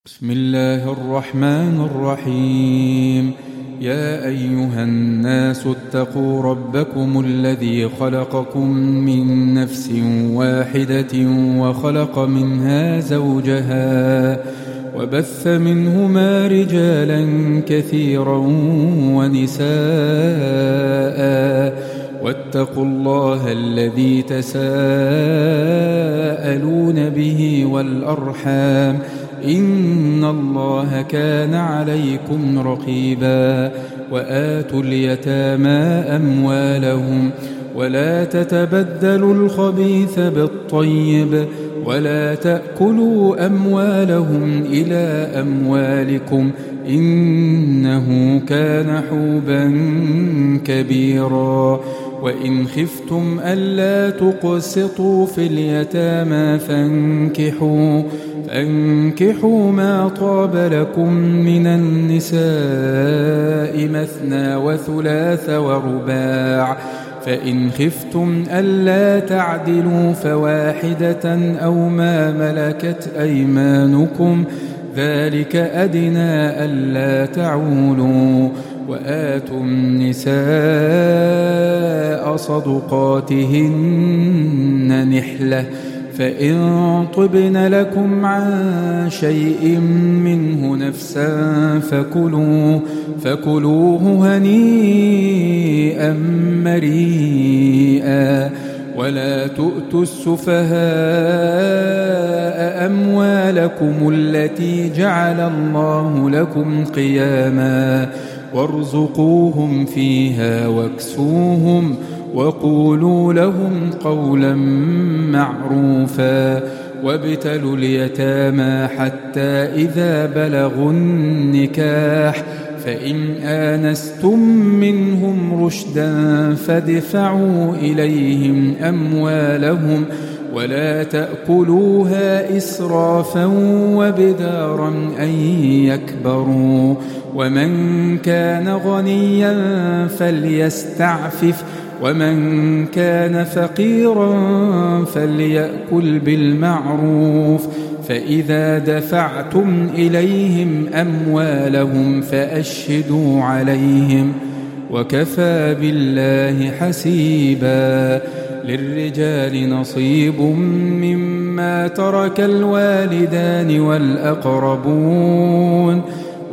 بسم الله الرحمن الرحيم. يا أيها الناس اتقوا ربكم الذي خلقكم من نفس واحدة وخلق منها زوجها وبث منهما رجالا كثيرا ونساء واتقوا الله الذي تساءلون به والأرحام إن الله كان عليكم رقيبا. وآتوا اليتامى أموالهم ولا تتبدلوا الخبيث بالطيب ولا تأكلوا أموالهم إلى أموالكم إنه كان حوبا كبيرا. وإن خفتم ألا تقسطوا في اليتامى فانكحوا ما طاب لكم من النساء مثنى وثلاث ورباع، فإن خفتم ألا تعدلوا فواحدة أو ما ملكت أيمانكم ذلك أدنى ألا تعولوا. وآتوا النساء صدقاتهن نحلة، فإن طبن لكم عن شيء منه نفسا فكلوه هنيئا مريئا. ولا تؤتوا السفهاء أموالكم التي جعل الله لكم قياما وارزقوهم فيها واكسوهم وقولوا لهم قولا معروفا. وابتلوا اليتامى حتى إذا بلغوا النكاح، فإن آنستم منهم رشدا فادفعوا إليهم أموالهم ولا تأكلوها إسرافا وبدارا أن يكبروا. ومن كان غنيا فليستعفف ومن كان فقيرا فليأكل بالمعروف. فإذا دفعتم إليهم أموالهم فأشهدوا عليهم وكفى بالله حسيبا. للرجال نصيب مما ترك الوالدان والأقربون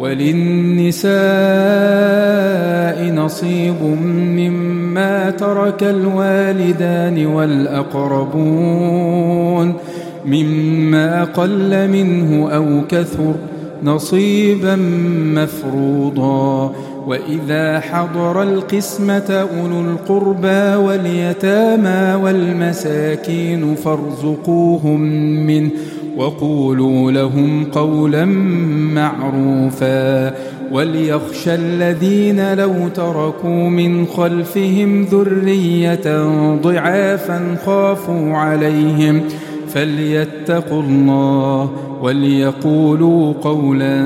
وللنساء نصيب مما ترك الوالدان والأقربون مما قل منه أو كثر نصيبا مفروضا. وإذا حضر القسمة أولو القربى واليتامى والمساكين فارزقوهم منه وقولوا لهم قولا معروفا. وليخشى الذين لو تركوا من خلفهم ذرية ضعافا خافوا عليهم فليتقوا الله وليقولوا قولا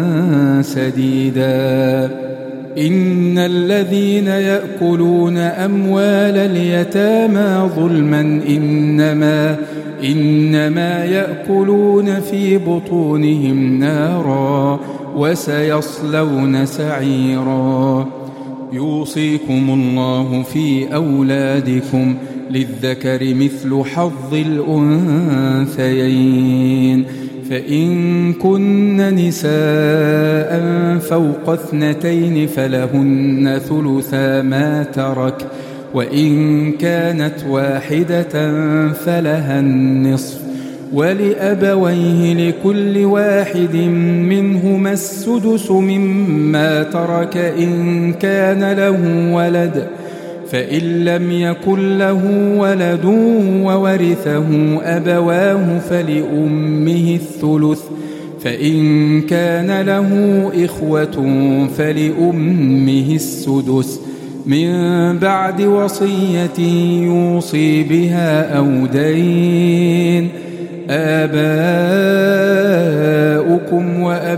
سديدا. إن الذين يأكلون أموال اليتامى ظلما إنما يأكلون في بطونهم نارا وسيصلون سعيرا. يوصيكم الله في أولادكم للذكر مثل حظ الأنثيين، فإن كن نساء فوق 2 فلهن ثلثا ما ترك، وإن كانت واحدة فلها النصف، ولأبويه لكل واحد منهما السدس مما ترك إن كان له ولد، فإن لم يكن له ولد وورثه أبواه فلأمه الثلث، فإن كان له إخوة فلأمه السدس من بعد وصية يوصي بها أو دين. آباؤكم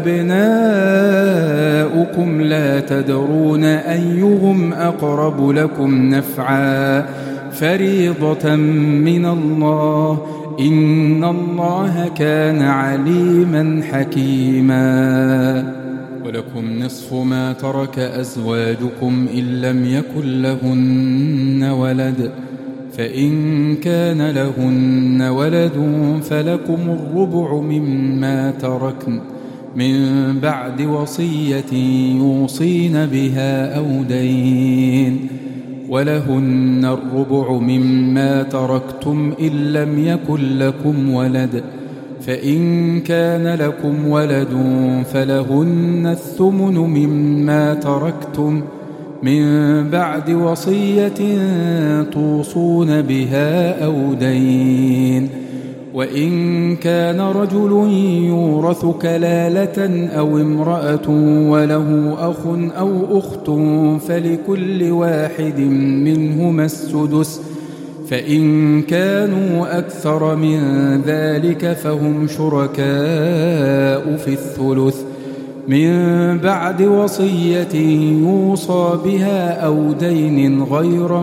وأبناؤكم لا تدرون أيهم أقرب لكم نفعا فريضة من الله إن الله كان عليما حكيما. ولكم نصف ما ترك أزواجكم إن لم يكن لهن ولد، فإن كان لهن ولد فلكم الربع مما تركن من بعد وصية يوصين بها أو دين، ولهن الربع مما تركتم إن لم يكن لكم ولد، فإن كان لكم ولد فلهن الثمن مما تركتم من بعد وصية توصون بها أو دين. وإن كان رجل يورث كلالة أو امرأة وله أخ أو أخت فلكل واحد منهما السدس، فإن كانوا أكثر من ذلك فهم شركاء في الثلث من بعد وصية يوصى بها أو دين غير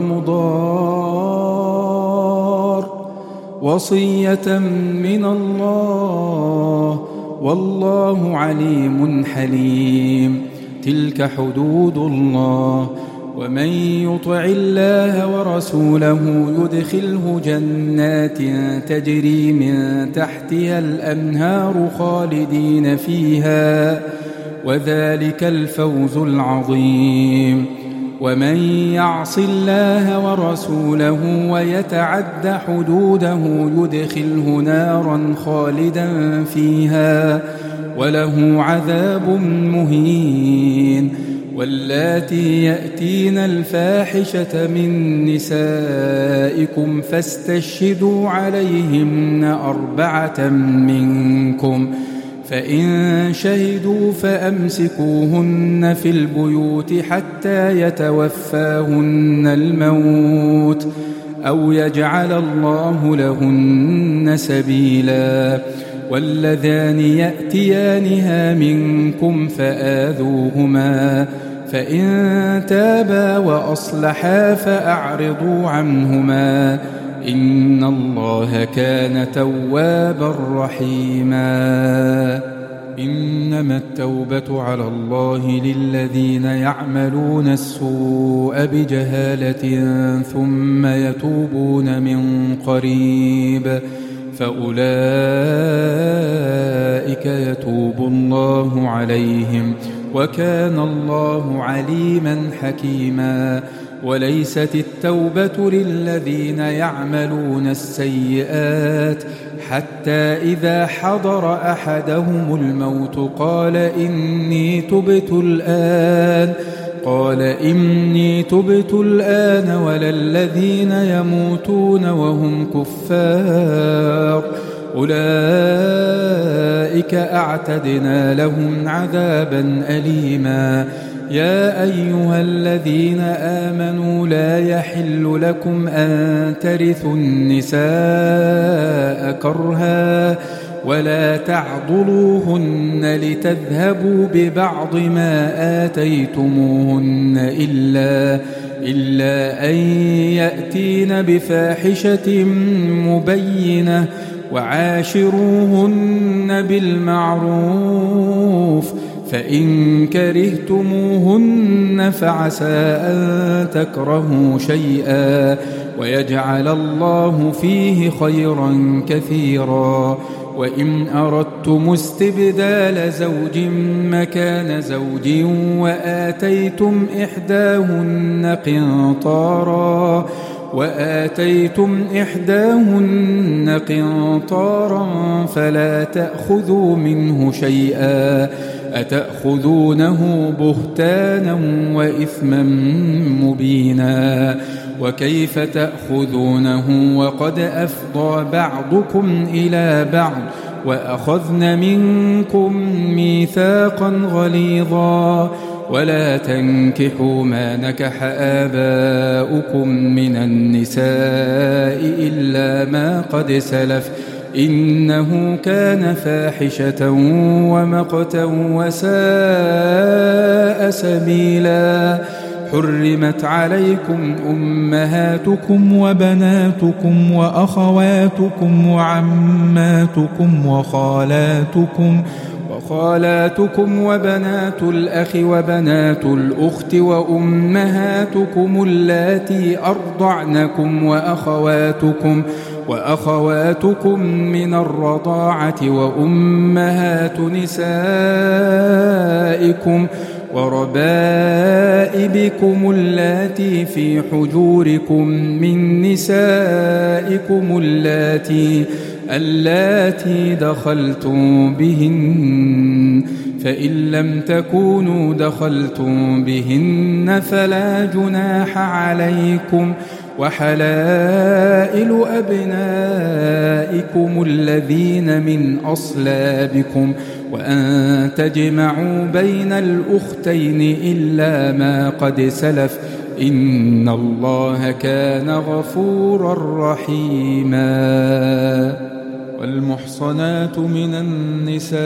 مضار، وصية من الله والله عليم حليم. تلك حدود الله، ومن يطع الله ورسوله يدخله جنات تجري من تحتها الأنهار خالدين فيها، وذلك الفوز العظيم. ومن يعص الله ورسوله ويتعد حدوده يدخله نارا خالدا فيها وله عذاب مهين. واللاتي يأتين الفاحشة من نسائكم فاستشهدوا عليهن 4 منكم، فإن شهدوا فأمسكوهن في البيوت حتى يتوفاهن الموت أو يجعل الله لهن سبيلا. واللذان يأتيانها منكم فآذوهما، فإن تابا وأصلحا فأعرضوا عنهما، إن الله كان توابا رحيما. إنما التوبة على الله للذين يعملون السوء بجهالة ثم يتوبون من قريب فأولئك يتوب الله عليهم، وكان الله عليما حكيما. وليست التوبة للذين يعملون السيئات حتى إذا حضر أحدهم الموت قال إني تبت الآن ولا الذين يموتون وهم كفار أولئك أعتدنا لهم عذابا أليما. يا أيها الذين آمنوا لا يحل لكم أن ترثوا النساء كرها ولا تعضلوهن لتذهبوا ببعض ما آتيتموهن إلا أن يأتين بفاحشة مبينة وعاشروهن بالمعروف، فإن كرهتموهن فعسى أن تكرهوا شيئا ويجعل الله فيه خيرا كثيرا. وإن أردتم استبدال زوج مكان زوج وآتيتم إحداهن قنطارا فلا تأخذوا منه شيئا، أتأخذونه بهتانا وإثما مبينا. وكيف تأخذونه وقد أفضى بعضكم إلى بعض وأخذن منكم ميثاقا غليظا. ولا تنكحوا ما نكح آباؤكم من النساء إلا ما قد سلف إنه كان فاحشة ومقتا وساء سبيلا. حرمت عليكم أمهاتكم وبناتكم وأخواتكم وعماتكم وخالاتكم وبنات الأخ وبنات الأخت وأمهاتكم اللاتي أرضعنكم وأخواتكم من الرضاعة وأمهات نسائكم وربائبكم اللاتي في حجوركم من نسائكم اللاتي دخلتم بهن، فإن لم تكونوا دخلتم بهن فلا جناح عليكم، وحلائل أبنائكم الذين من أصلابكم، وأن تجمعوا بين الأختين إلا ما قد سلف، إن الله كان غفورا رحيما. والمحصنات من النساء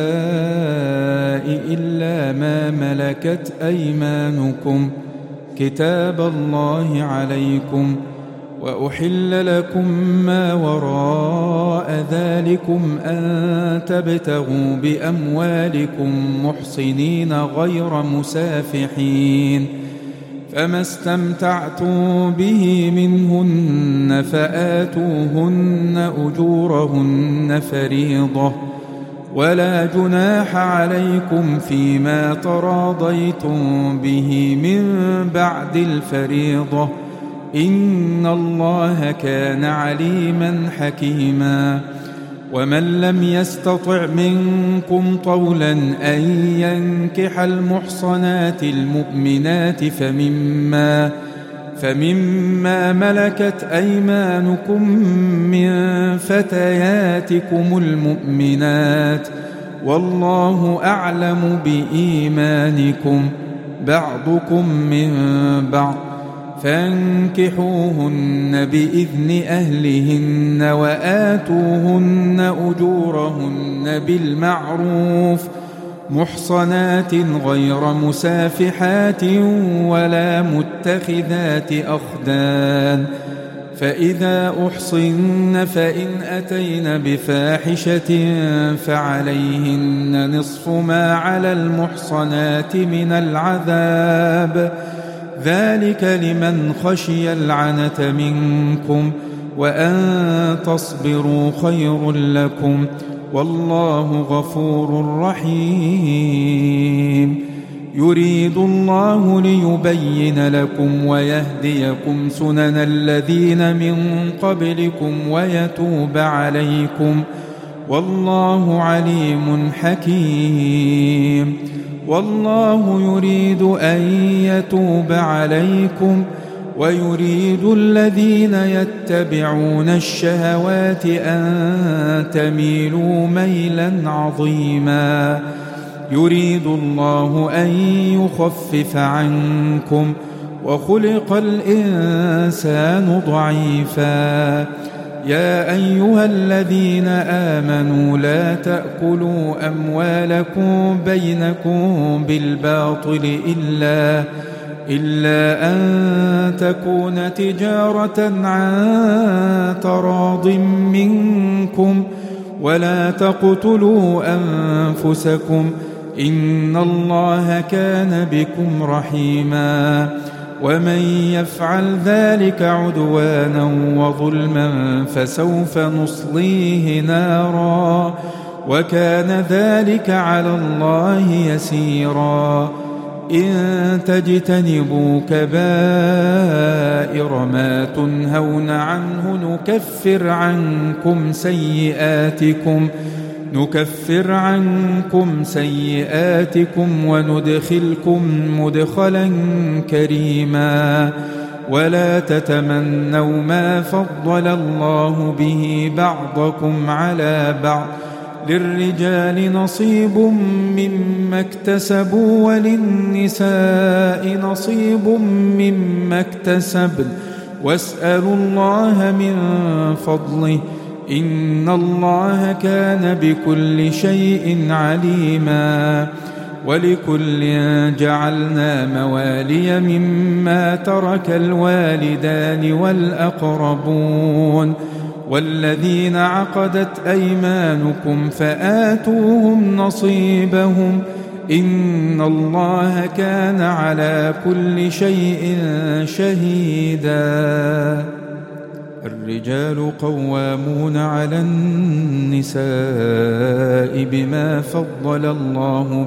إلا ما ملكت أيمانكم كتاب الله عليكم، وأحل لكم ما وراء ذلكم أن تبتغوا بأموالكم محصنين غير مسافحين، فما استمتعتم به منهن فآتوهن أجورهن فريضة، ولا جناح عليكم فيما تراضيتم به من بعد الفريضة، إن الله كان عليما حكيما. ومن لم يستطع منكم طولا أن ينكح المحصنات المؤمنات فمما ملكت أيمانكم من فتياتكم المؤمنات، والله أعلم بإيمانكم بعضكم من بعض، فانكحوهن بإذن أهلهن وآتوهن أجورهن بالمعروف محصنات غير مسافحات ولا متخذات أخدان، فإذا أحصن فإن أتين بفاحشة فعليهن نصف ما على المحصنات من العذاب، ذلك لمن خشي العنة منكم، وأن تصبروا خير لكم، والله غفور رحيم. يريد الله ليبين لكم ويهديكم سنن الذين من قبلكم ويتوب عليكم، والله عليم حكيم. والله يريد أن يتوب عليكم ويريد الذين يتبعون الشهوات أن تميلوا ميلا عظيما. يريد الله أن يخفف عنكم وخلق الإنسان ضعيفا. يا أيها الذين آمنوا لا تأكلوا أموالكم بينكم بالباطل إلا أن تكون تجارة عن تراض منكم، ولا تقتلوا أنفسكم، إن الله كان بكم رحيما. ومن يفعل ذلك عدوانا وظلما فسوف نصليه نارا، وكان ذلك على الله يسيرا. إن تجتنبوا كبائر ما تنهون عنه نكفر عنكم سيئاتكم وندخلكم مدخلا كريما. ولا تتمنوا ما فضل الله به بعضكم على بعض، للرجال نصيب مما اكتسبوا وللنساء نصيب مما اكتسبن، واسألوا الله من فضله، إن الله كان بكل شيء عليما. ولكل جعلنا موالي مما ترك الوالدان والأقربون والذين عقدت أيمانكم فآتوهم نصيبهم إن الله كان على كل شيء شهيدا. الرجال قوامون على النساء بما فضل الله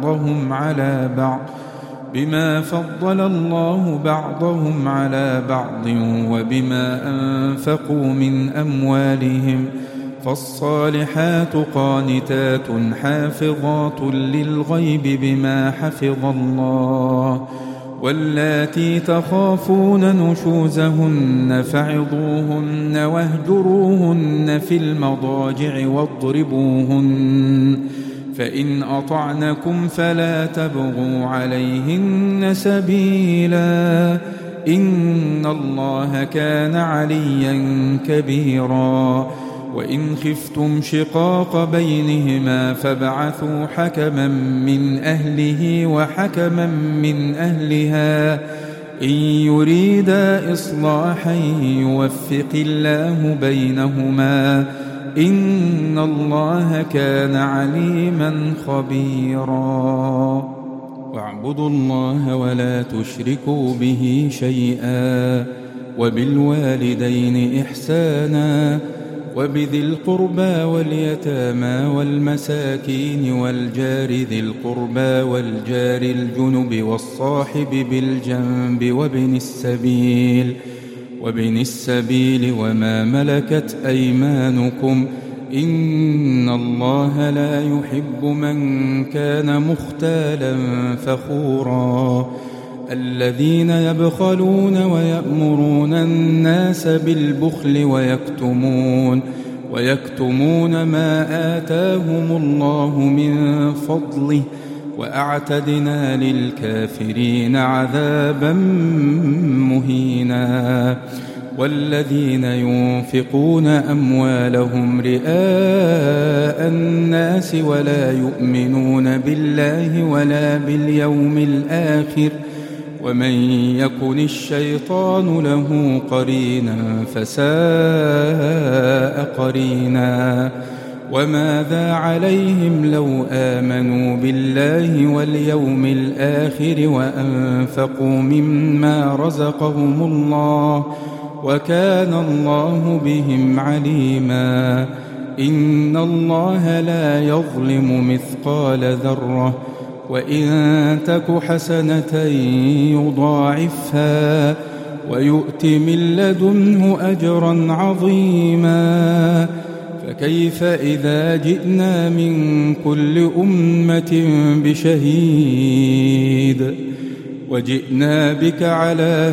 بعضهم على بعض وبما أنفقوا من أموالهم فالصالحات قانتات حافظات للغيب بما حفظ الله واللاتي تخافون نشوزهن فعظوهن واهجروهن في المضاجع واضربوهن فإن أطعنكم فلا تبغوا عليهن سبيلا إن الله كان عليا كبيرا. وإن خفتم شقاق بينهما فابعثوا حكما من أهله وحكما من أهلها إن يريدا إصلاحا يوفق الله بينهما إن الله كان عليما خبيرا. واعبدوا الله ولا تشركوا به شيئا وبالوالدين إحسانا وبذي القربى واليتامى والمساكين والجار ذي القربى والجار الجنب والصاحب بالجنب وابن السبيل وما ملكت أيمانكم إن الله لا يحب من كان مختالا فخورا. الذين يبخلون ويأمرون الناس بالبخل ويكتمون ما آتاهم الله من فضله وأعتدنا للكافرين عذابا مهينا. والذين ينفقون أموالهم رئاء الناس ولا يؤمنون بالله ولا باليوم الآخر ومن يكن الشيطان له قرينا فساء قرينا. وماذا عليهم لو آمنوا بالله واليوم الآخر وأنفقوا مما رزقهم الله وكان الله بهم عليما. إن الله لا يظلم مثقال ذرة وإن تك حسنة يضاعفها ويؤت من لدنه أجرا عظيما. فكيف إذا جئنا من كل أمة بشهيد وجئنا بك على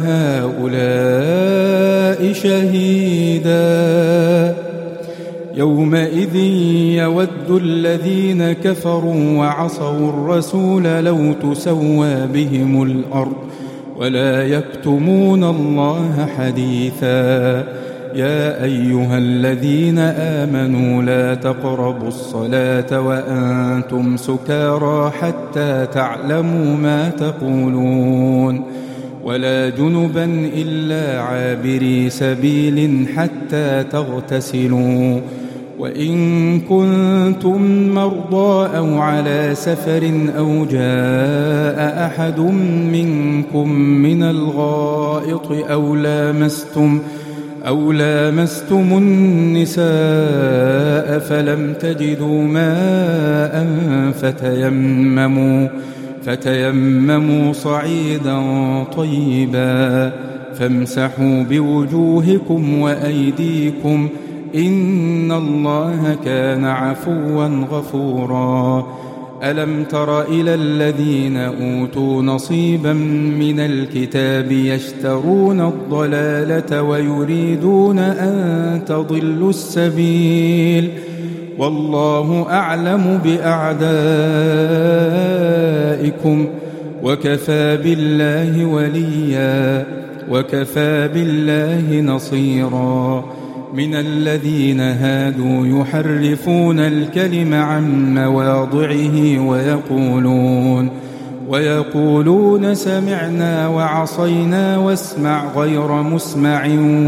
هؤلاء شهيدا. يومئذ يود الذين كفروا وعصوا الرسول لو تسوى بهم الأرض ولا يكتمون الله حديثا. يا أيها الذين آمنوا لا تقربوا الصلاة وأنتم سكارى حتى تعلموا ما تقولون ولا جنبا إلا عابري سبيل حتى تغتسلوا وإن كنتم مرضى أو على سفر أو جاء أحد منكم من الغائط أو لامستم النساء فلم تجدوا ماء فتيمموا صعيدا طيبا فامسحوا بوجوهكم وأيديكم إن الله كان عفوا غفورا. ألم تر إلى الذين أوتوا نصيبا من الكتاب يشترون الضلالة ويريدون أن تضلوا السبيل والله أعلم بأعدائكم وكفى بالله وليا وكفى بالله نصيرا. من الذين هادوا يحرفون الكلم عن مواضعه ويقولون سمعنا وعصينا واسمع غير مسمع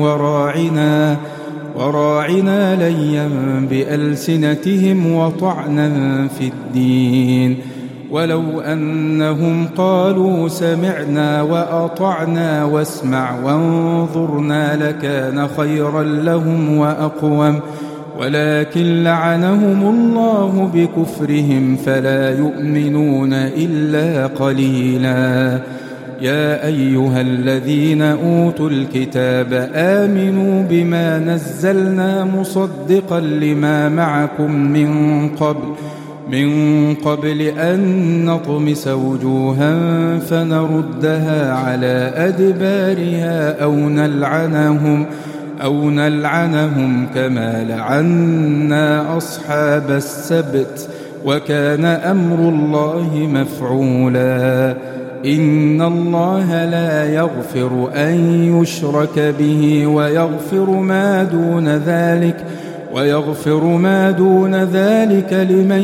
وراعنا ليا بألسنتهم وطعنا في الدين. ولو أنهم قالوا سمعنا وأطعنا واسمع وانظرنا لكان خيرا لهم وأقوم، ولكن لعنهم الله بكفرهم فلا يؤمنون إلا قليلا. يا أيها الذين أوتوا الكتاب آمنوا بما نزلنا مصدقا لما معكم من قبل أن نطمس وجوها فنردها على أدبارها أو نلعنهم كما لعنا أصحاب السبت، وكان أمر الله مفعولا. إن الله لا يغفر أن يشرك به ويغفر ما دون ذلك لمن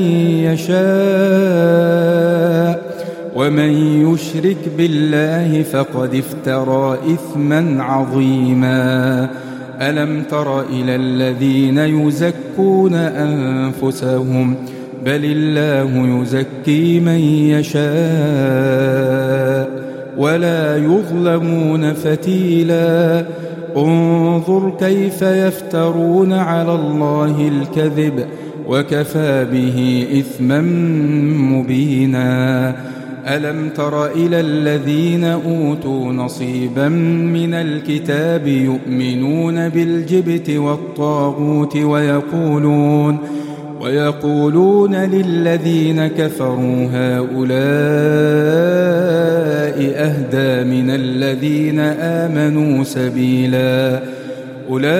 يشاء، ومن يشرك بالله فقد افترى إثما عظيما. ألم تر إلى الذين يزكون أنفسهم بل الله يزكي من يشاء ولا يظلمون فتيلا. انظر كيف يفترون على الله الكذب وكفى به إثما مبينا. ألم تر إلى الذين أوتوا نصيبا من الكتاب يؤمنون بالجبت والطاغوت ويقولون للذين كفروا هؤلاء أهدى من الذين آمنوا سبيلا. أولئك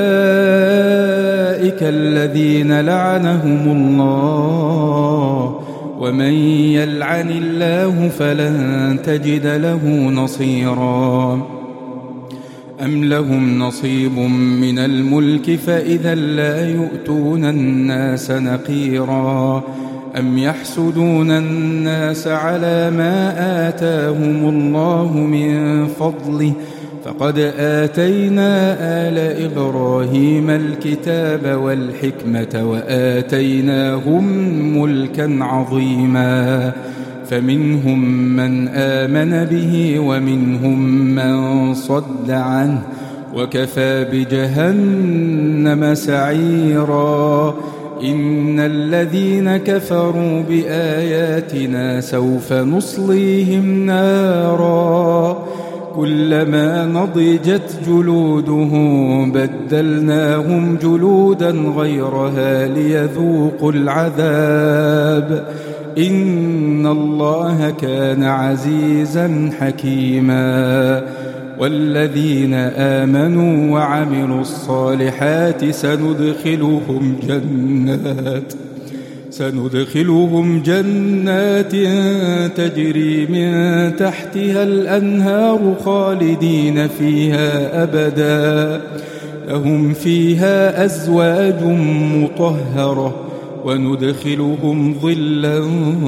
الذين لعنهم الله، ومن يلعن الله فلن تجد له نصيرا. أم لهم نصيب من الملك فإذا لا يؤتون الناس نقيرا. أم يحسدون الناس على ما آتاهم الله من فضله، فقد آتينا آل إبراهيم الكتاب والحكمة وآتيناهم ملكا عظيما. فمنهم من آمن به ومنهم من صد عنه، وكفى بجهنم سعيرا. إن الذين كفروا بآياتنا سوف نصليهم نارا كلما نضجت جلودهم بدلناهم جلودا غيرها ليذوقوا العذاب. إن الله كان عزيزا حكيما. والذين آمنوا وعملوا الصالحات سندخلهم جنات تجري من تحتها الأنهار خالدين فيها أبدا، لهم فيها أزواج مطهرة وندخلهم ظلا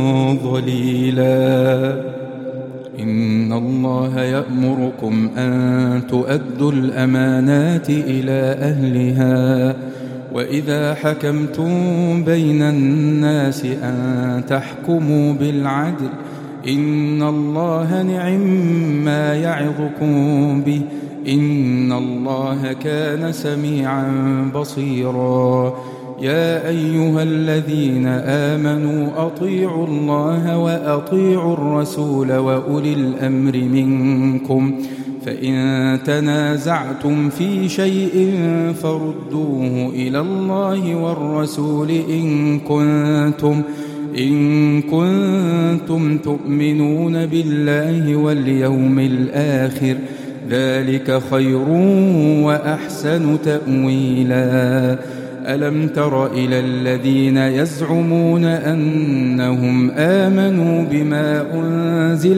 ظليلا. إن الله يأمركم أن تؤدوا الأمانات إلى أهلها، وإذا حكمتم بين الناس أن تحكموا بالعدل. إن الله نعما يعظكم به، إن الله كان سميعا بصيرا. يا أيها الذين آمنوا أطيعوا الله وأطيعوا الرسول وأولي الأمر منكم، فإن تنازعتم في شيء فردوه إلى الله والرسول إن كنتم تؤمنون بالله واليوم الآخر، ذلك خير وأحسن تأويلا. ألم تر إلى الذين يزعمون أنهم آمنوا بما أنزل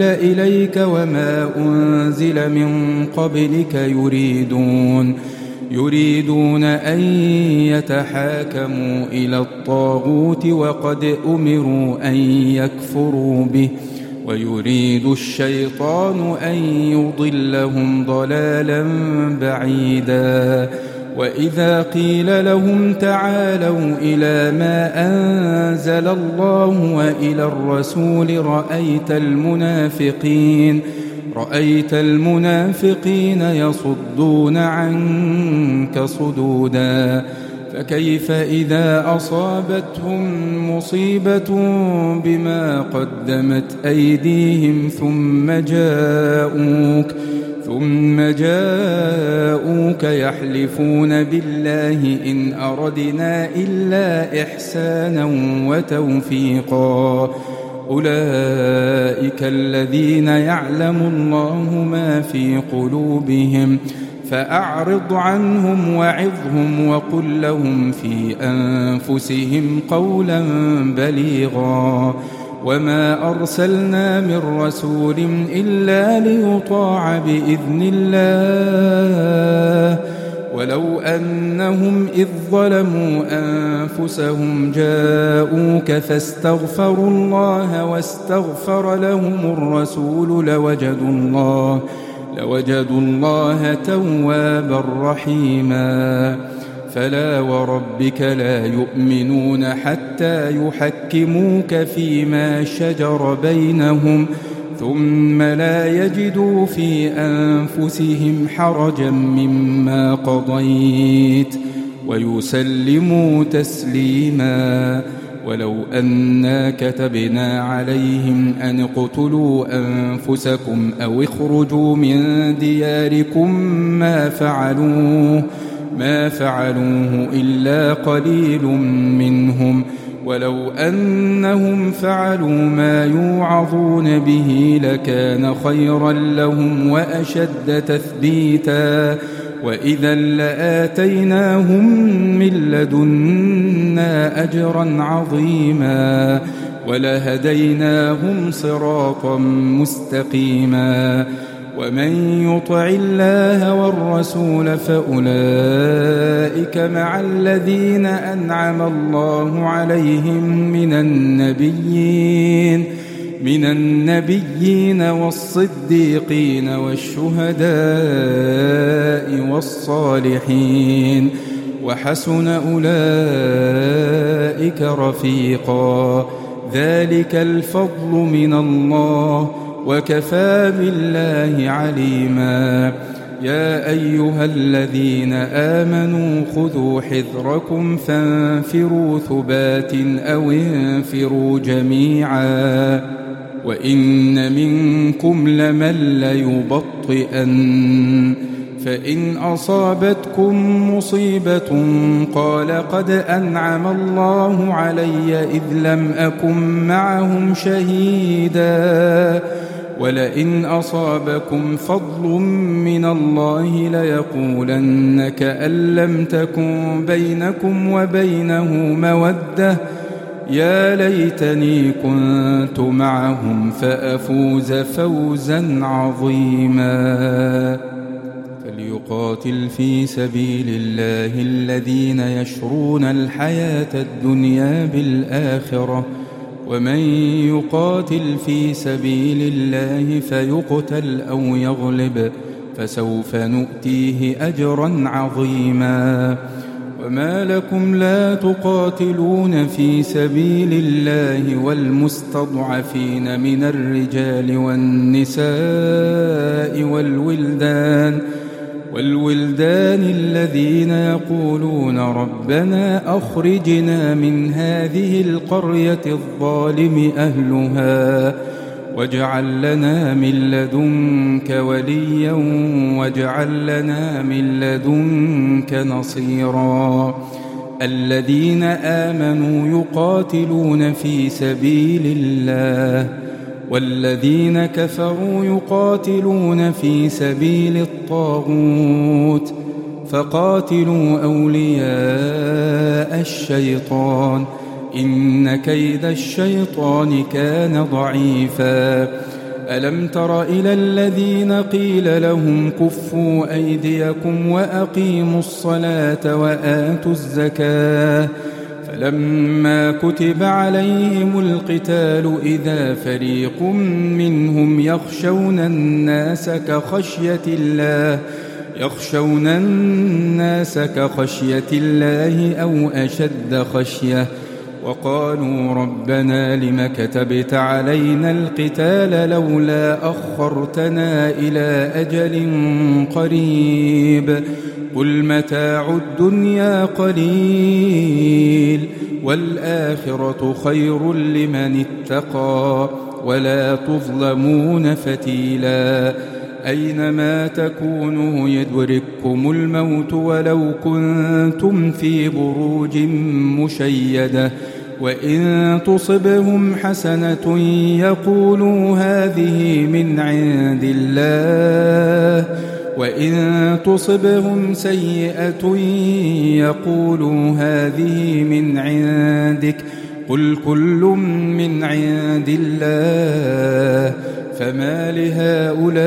يريدون أن يتحاكموا إلى الطاغوت وقد أمروا أن يكفروا به ويريد الشيطان أن يضلهم ضلالا بعيدا وإذا قيل لهم تعالوا إلى ما أنزل الله وإلى الرسول رأيت المنافقين يصدون عنك صدودا فكيف إذا أصابتهم مصيبة بما قدمت أيديهم ثم جاءوك يحلفون بالله إن أردنا إلا إحسانا وتوفيقا أولئك الذين يعلم الله ما في قلوبهم فأعرض عنهم وعظهم وقل لهم في أنفسهم قولا بليغا وما أرسلنا من رسول إلا ليطاع بإذن الله ولو أنهم إذ ظلموا أنفسهم جاءوك فاستغفروا الله واستغفر لهم الرسول لوجدوا الله توابا رحيما فلا وربك لا يؤمنون حتى يحكموك فيما شجر بينهم ثم لا يجدوا في أنفسهم حرجا مما قضيت ويسلموا تسليما ولو أنا كتبنا عليهم أن اقتلوا أنفسكم أو اخرجوا من دياركم ما فعلوه إلا قليل منهم ولو أنهم فعلوا ما يوعظون به لكان خيرا لهم وأشد تثبيتا وإذا لآتيناهم من لدنا أجرا عظيما ولهديناهم صراطا مستقيما ومن يطع الله والرسول فأولئك مع الذين أنعم الله عليهم من النبيين والصديقين والشهداء والصالحين وحسن أولئك رفيقا ذلك الفضل من الله وكفى بالله عليما يا أيها الذين آمنوا خذوا حذركم فانفروا ثبات أو انفروا جميعا وإن منكم لمن ليبطئن فإن أصابتكم مصيبة قال قد أنعم الله علي إذ لم أكن معهم شهيدا ولئن أصابكم فضل من الله ليقولن كأن لم تكن بينكم وبينه مودة يا ليتني كنت معهم فأفوز فوزا عظيما فليقاتل في سبيل الله الذين يشرون الحياة الدنيا بالآخرة ومن يقاتل في سبيل الله فيقتل أو يغلب فسوف نؤتيه أجرا عظيما وما لكم لا تقاتلون في سبيل الله والمستضعفين من الرجال والنساء والولدان الذين يقولون ربنا أخرجنا من هذه القرية الظالم أهلها واجعل لنا من لدنك وليا واجعل لنا من لدنك نصيرا الذين آمنوا يقاتلون في سبيل الله والذين كفروا يقاتلون في سبيل الطاغوت فقاتلوا أولياء الشيطان إن كيد الشيطان كان ضعيفا ألم تر إلى الذين قيل لهم كفوا أيديكم وأقيموا الصلاة وآتوا الزكاة فلما كتب عليهم القتال إذا فريق منهم يخشون الناس كخشية الله أو أشد خشية وقالوا ربنا لم كتبت علينا القتال لولا أخرتنا إلى أجل قريب قل متاع الدنيا قليل والآخرة خير لمن اتقى ولا تظلمون فتيلا أينما تكونوا يدرككم الموت ولو كنتم في بروج مشيدة وإن تصبهم حسنة يقولوا هذه من عند الله وإن تصبهم سيئة يقولوا هذه من عندك قل كل من عند الله فما لهؤلاء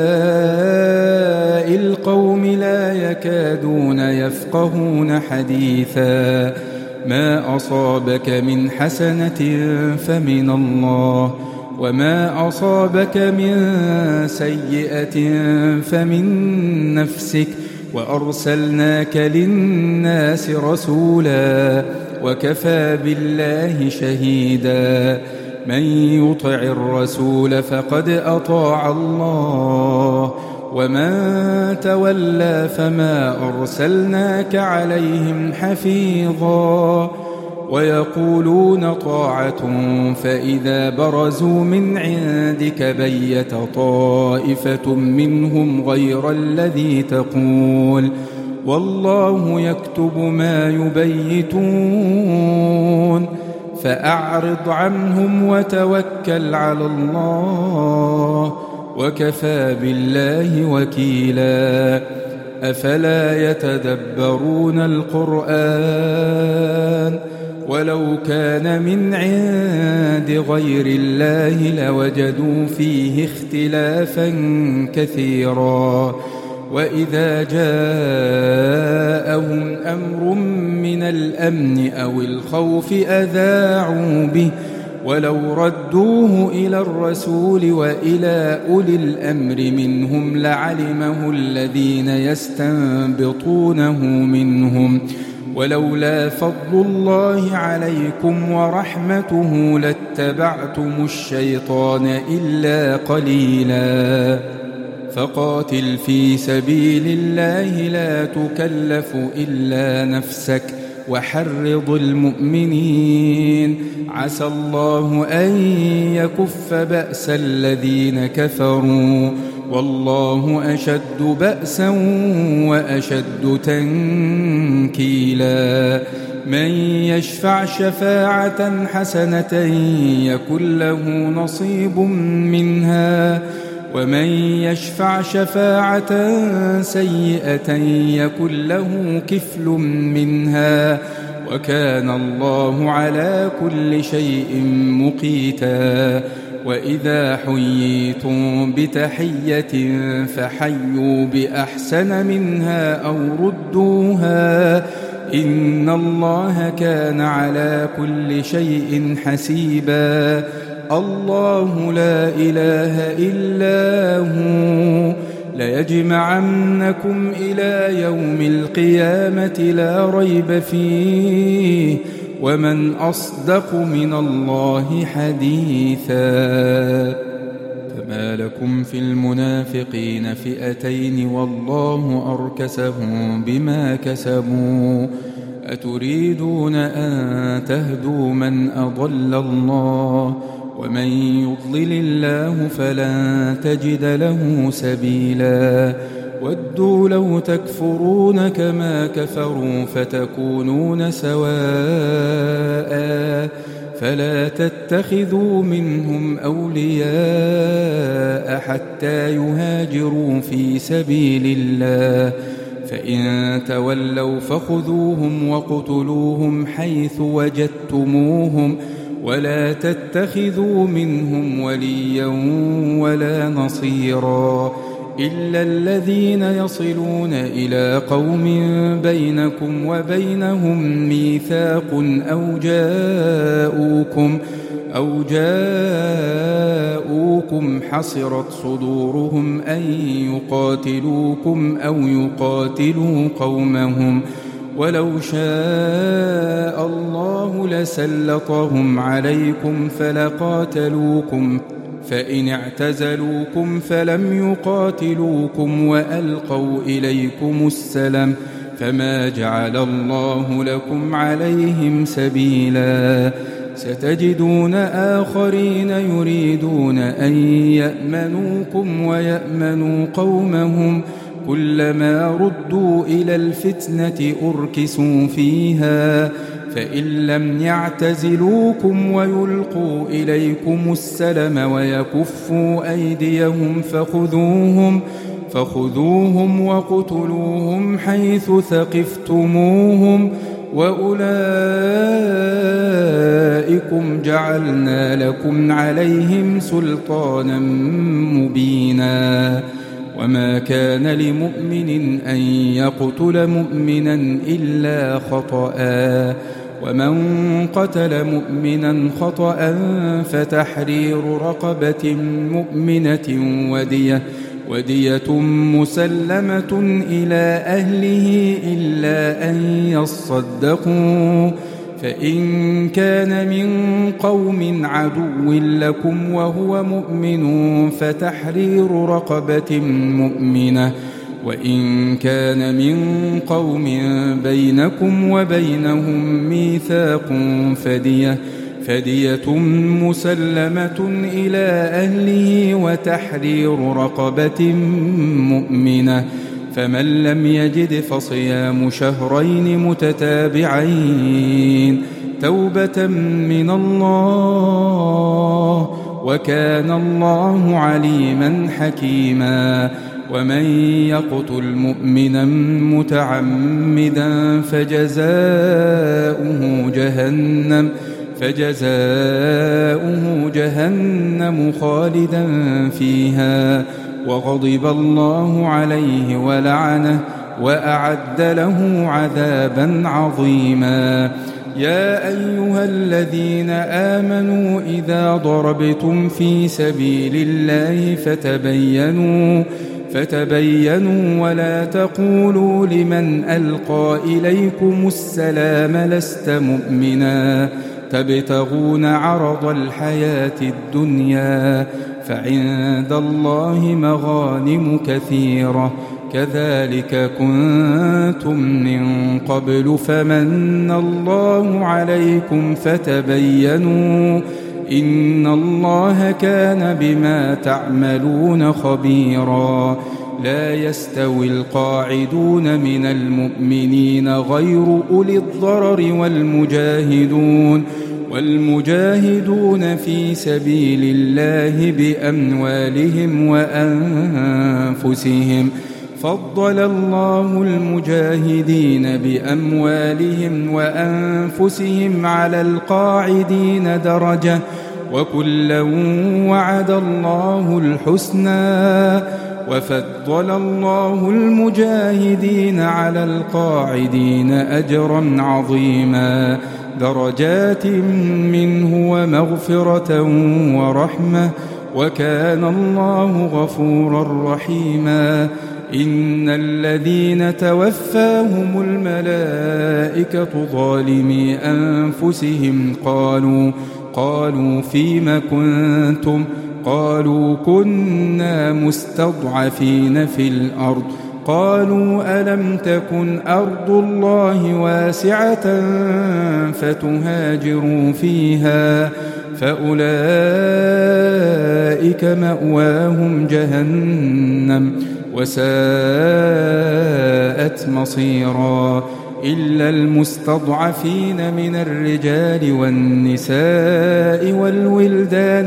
القوم لا يكادون يفقهون حديثا ما أصابك من حسنة فمن الله وما أصابك من سيئة فمن نفسك وأرسلناك للناس رسولا وكفى بالله شهيدا من يطع الرسول فقد أطاع الله ومن تولى فما أرسلناك عليهم حفيظا ويقولون طاعة فإذا برزوا من عندك بيت طائفة منهم غير الذي تقول والله يكتب ما يبيتون فأعرض عنهم وتوكل على الله وكفى بالله وكيلا أفلا يتدبرون القرآن ولو كان من عند غير الله لوجدوا فيه اختلافا كثيرا وإذا جاءهم أمر من الأمن أو الخوف أذاعوا به ولو ردوه إلى الرسول وإلى أولي الأمر منهم لعلمه الذين يستنبطونه منهم ولولا فضل الله عليكم ورحمته لاتبعتم الشيطان إلا قليلا فقاتل في سبيل الله لا تكلف إلا نفسك وحرض المؤمنين عسى الله أن يكف بأس الذين كفروا والله أشد بأسا وأشد تنكيلا من يشفع شفاعة حسنة يكن له نصيب منها ومن يشفع شفاعة سيئة يكن له كفل منها وكان الله على كل شيء مقيتا وإذا حييتم بتحية فحيوا بأحسن منها أو ردوها إن الله كان على كل شيء حسيبا الله لا إله إلا هو ليجمعنكم إلى يوم القيامة لا ريب فيه ومن أصدق من الله حديثا فما لكم في المنافقين فئتين والله أركسهم بما كسبوا أتريدون أن تهدوا من أضل الله ومن يضلل الله فلن تجد له سبيلا ودوا لو تكفرون كما كفروا فتكونون سواء فلا تتخذوا منهم أولياء حتى يهاجروا في سبيل الله فإن تولوا فخذوهم وقتلوهم حيث وجدتموهم ولا تتخذوا منهم وليا ولا نصيرا إلا الذين يصلون إلى قوم بينكم وبينهم ميثاق أو جاءوكم حصرت صدورهم أن يقاتلوكم أو يقاتلوا قومهم ولو شاء الله لسلطهم عليكم فلقاتلوكم فإن اعتزلوكم فلم يقاتلوكم وألقوا إليكم السلم فما جعل الله لكم عليهم سبيلا ستجدون آخرين يريدون أن يأمنوكم ويأمنوا قومهم كلما ردوا إلى الفتنة أركسوا فيها فإن لم يعتزلوكم ويلقوا إليكم السلم ويكفوا أيديهم فخذوهم وقتلوهم حيث ثقفتموهم وأولئكم جعلنا لكم عليهم سلطانا مبينا وما كان لمؤمن أن يقتل مؤمنا إلا خطأ ومن قتل مؤمنا خطأ فتحرير رقبة مؤمنة ودية مسلمة إلى أهله إلا أن يصدقوا فإن كان من قوم عدو لكم وهو مؤمن فتحرير رقبة مؤمنة وإن كان من قوم بينكم وبينهم ميثاق فدية مسلمة إلى أهله وتحرير رقبة مؤمنة فمن لم يجد فصيام شهرين متتابعين توبة من الله وكان الله عليما حكيما ومن يقتل مؤمنا متعمدا فجزاؤه جهنم خالدا فيها وغضب الله عليه ولعنه وأعد له عذابا عظيما يا أيها الذين آمنوا إذا ضربتم في سبيل الله فتبينوا ولا تقولوا لمن ألقى إليكم السلام لست مؤمنا تبتغون عرض الحياة الدنيا فعند الله مغانم كثيرة كذلك كنتم من قبل فمن الله عليكم فتبينوا إن الله كان بما تعملون خبيرا لا يستوي القاعدون من المؤمنين غير أولي الضرر والمجاهدون في سبيل الله بأموالهم وأنفسهم فضل الله المجاهدين بأموالهم وأنفسهم على القاعدين درجة وكلا وعد الله الحسنى وفضل الله المجاهدين على القاعدين أجرا عظيما درجات منه ومغفرة ورحمة وكان الله غفورا رحيما إن الذين توفاهم الملائكة ظالمي أنفسهم قالوا فيم كنتم قالوا كنا مستضعفين في الأرض قالوا ألم تكن أرض الله واسعة فتهاجروا فيها فأولئك مأواهم جهنم وساءت مصيرا إلا المستضعفين من الرجال والنساء والولدان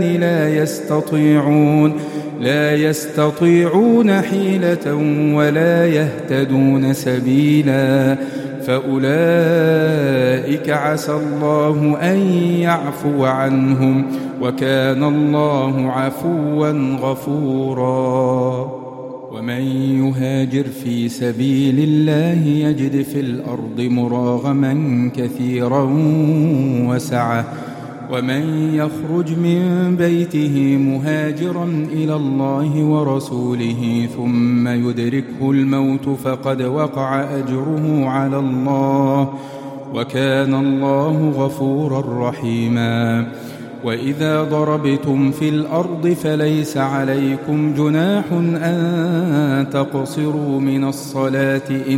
لا يستطيعون حيلة ولا يهتدون سبيلا فأولئك عسى الله أن يعفو عنهم، وكان الله عفوا غفورا. ومن يهاجر في سبيل الله يجد في الأرض مراغما كثيرا وسعة، ومن يخرج من بيته مهاجرا إلى الله ورسوله ثم يدركه الموت فقد وقع أجره على الله، وكان الله غفورا رحيما. وإذا ضربتم في الأرض فليس عليكم جناح أن تقصروا من الصلاة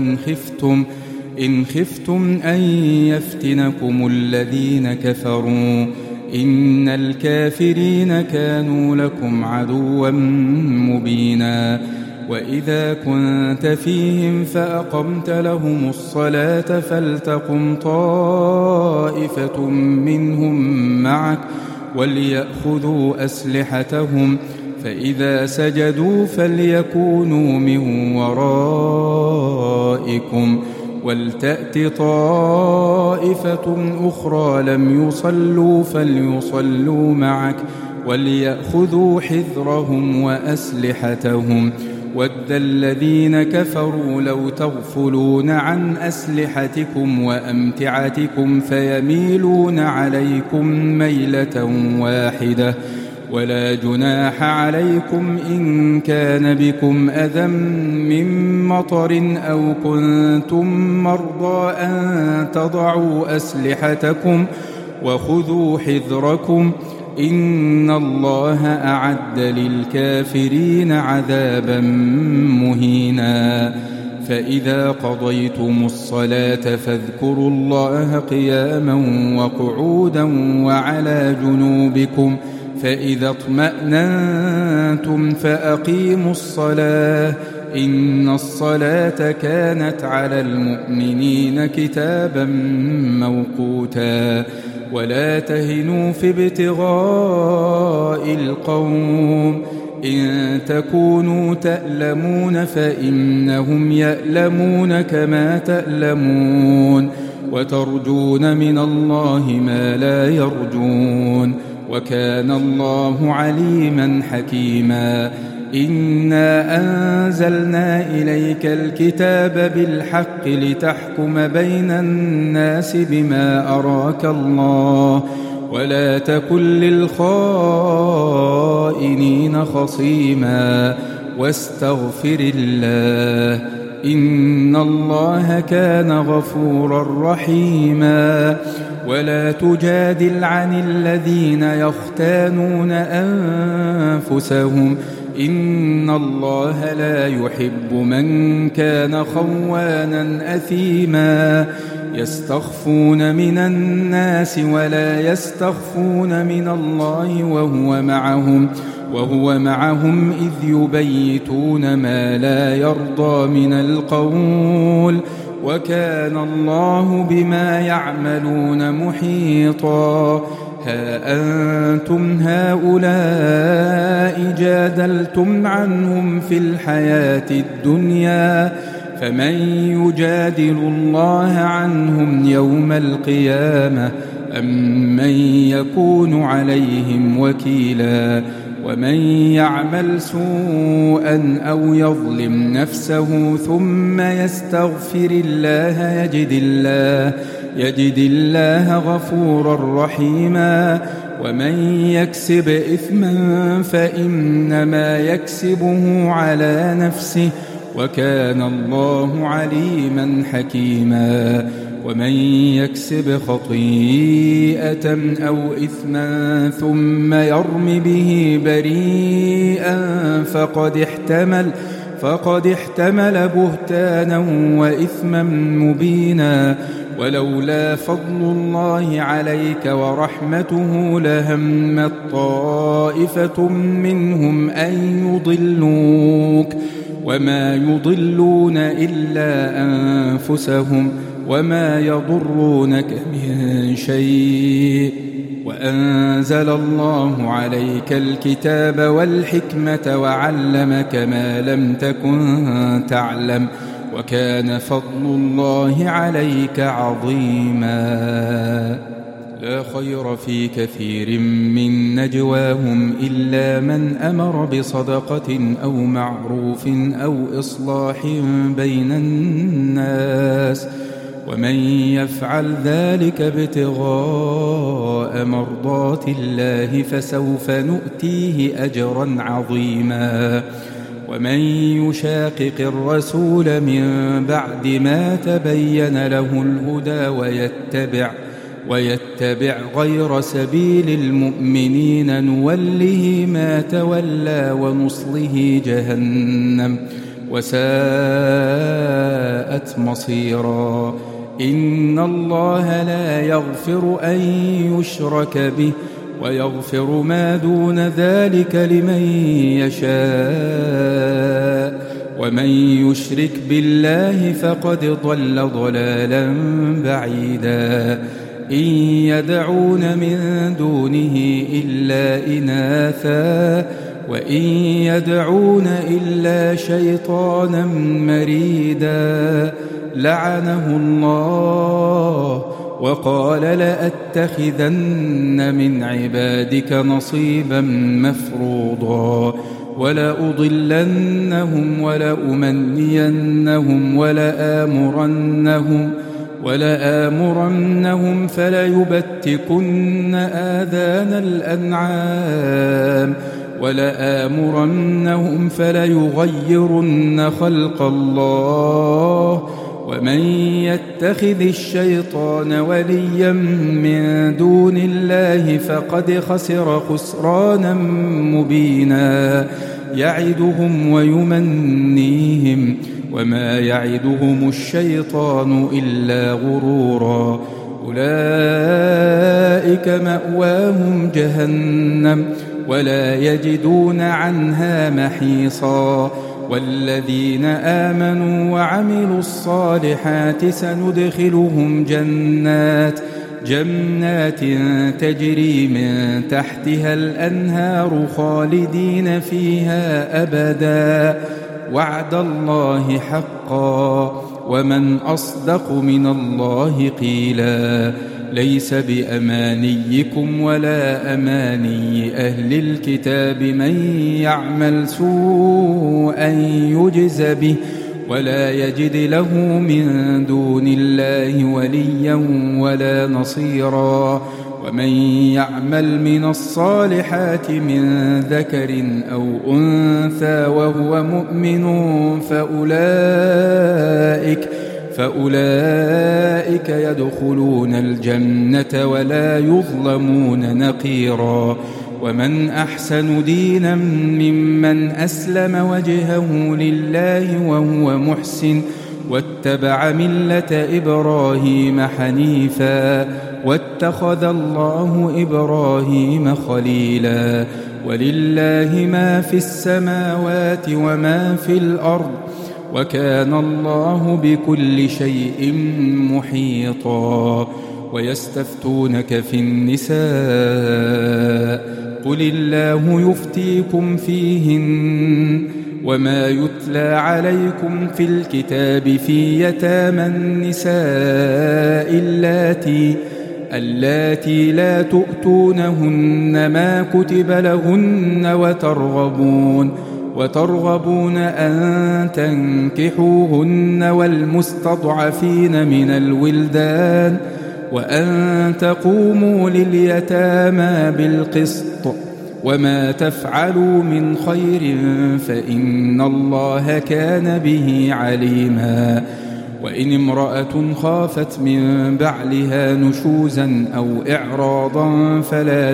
إن خفتم أن يفتنكم الذين كفروا، إن الكافرين كانوا لكم عدوا مبينا. وإذا كنت فيهم فأقمت لهم الصلاة فلتقم طائفة منهم معك وليأخذوا أسلحتهم، فإذا سجدوا فليكونوا من ورائكم ولتأت طائفة أخرى لم يصلوا فليصلوا معك وليأخذوا حذرهم وأسلحتهم. ود الذين كفروا لو تغفلون عن أسلحتكم وأمتعتكم فيميلون عليكم ميلة واحدة، ولا جناح عليكم إن كان بكم أذى من مطر أو كنتم مرضى أن تضعوا أسلحتكم وخذوا حذركم، إن الله أعد للكافرين عذابا مهينا. فإذا قضيتم الصلاة فاذكروا الله قياما وقعودا وعلى جنوبكم، فإذا اطمأننتم فأقيموا الصلاة، إن الصلاة كانت على المؤمنين كتابا موقوتا. ولا تهنوا في ابتغاء القوم، إن تكونوا تألمون فإنهم يألمون كما تألمون، وترجون من الله ما لا يرجون، وكان الله عليما حكيما. إنا أنزلنا إليك الكتاب بالحق لتحكم بين الناس بما أراك الله، ولا تكن للخائنين خصيما، واستغفر الله، إن الله كان غفورا رحيما. ولا تجادل عن الذين يختانون أنفسهم، إن الله لا يحب من كان خوانا أثيما. يستخفون من الناس ولا يستخفون من الله وهو معهم إذ يبيتون ما لا يرضى من القول، وكان الله بما يعملون محيطا. ها أنتم هؤلاء جادلتم عنهم في الحياة الدنيا، فمن يجادل الله عنهم يوم القيامة أم من يكون عليهم وكيلا. ومن يعمل سوءا أو يظلم نفسه ثم يستغفر الله يجد الله غفورا رحيما. ومن يكسب إثما فإنما يكسبه على نفسه، وكان الله عليما حكيما. ومن يكسب خطيئة أو إثما ثم يرم به بريئا فقد احتمل بهتانا وإثما مبينا. ولولا فضل الله عليك ورحمته لهمت طائفة منهم أن يضلوك، وما يضلون إلا أنفسهم وما يضرونك من شيء. وأنزل الله عليك الكتاب والحكمة وعلمك ما لم تكن تعلم، وكان فضل الله عليك عظيما. لا خير في كثير من نجواهم إلا من أمر بصدقة أو معروف أو إصلاح بين الناس، ومن يفعل ذلك ابتغاء مرضات الله فسوف نؤتيه أجرا عظيما. ومن يشاقق الرسول من بعد ما تبين له الهدى ويتبع غير سبيل المؤمنين نوله ما تولى ونصله جهنم وساءت مصيرا. إن الله لا يغفر أن يشرك به ويغفر ما دون ذلك لمن يشاء، ومن يشرك بالله فقد ضل ضلالا بعيدا. إن يدعون من دونه إلا إناثا وإن يدعون إلا شيطانا مريدا لعنه الله وقال لأتخذن من عبادك نصيبا مفروضا ولأضلنهم ولأمنينهم ولآمرنهم فليبتكن آذان الأنعام ولآمرنهم فليغيرن خلق الله. ومن يتخذ الشيطان وليا من دون الله فقد خسر خسرانا مبينا. يعدهم ويمنيهم وما يعدهم الشيطان إلا غرورا. أولئك مأواهم جهنم ولا يجدون عنها محيصا. والذين آمنوا وعملوا الصالحات سندخلهم جنات تجري من تحتها الأنهار خالدين فيها أبدا وعد الله حقا ومن أصدق من الله قيلا. ليس بأمانيكم ولا أماني أهل الكتاب من يعمل سوءا يجز به ولا يجد له من دون الله وليا ولا نصيرا. ومن يعمل من الصالحات من ذكر أو أنثى وهو مؤمن فأولئك يدخلون الجنة ولا يظلمون نقيرا. ومن أحسن دينا ممن أسلم وجهه لله وهو محسن واتبع ملة إبراهيم حنيفا واتخذ الله إبراهيم خليلا. ولله ما في السماوات وما في الأرض وكان الله بكل شيء محيطا. ويستفتونك في النساء قل الله يفتيكم فيهن وما يتلى عليكم في الكتاب في يتامى النساء اللاتي لا تؤتونهن ما كتب لهن وترغبون أن تنكحوهن والمستضعفين من الولدان وأن تقوموا لليتامى بالقسط وما تفعلوا من خير فإن الله كان به عليما. وإن امرأة خافت من بعلها نشوزا أو إعراضا فلا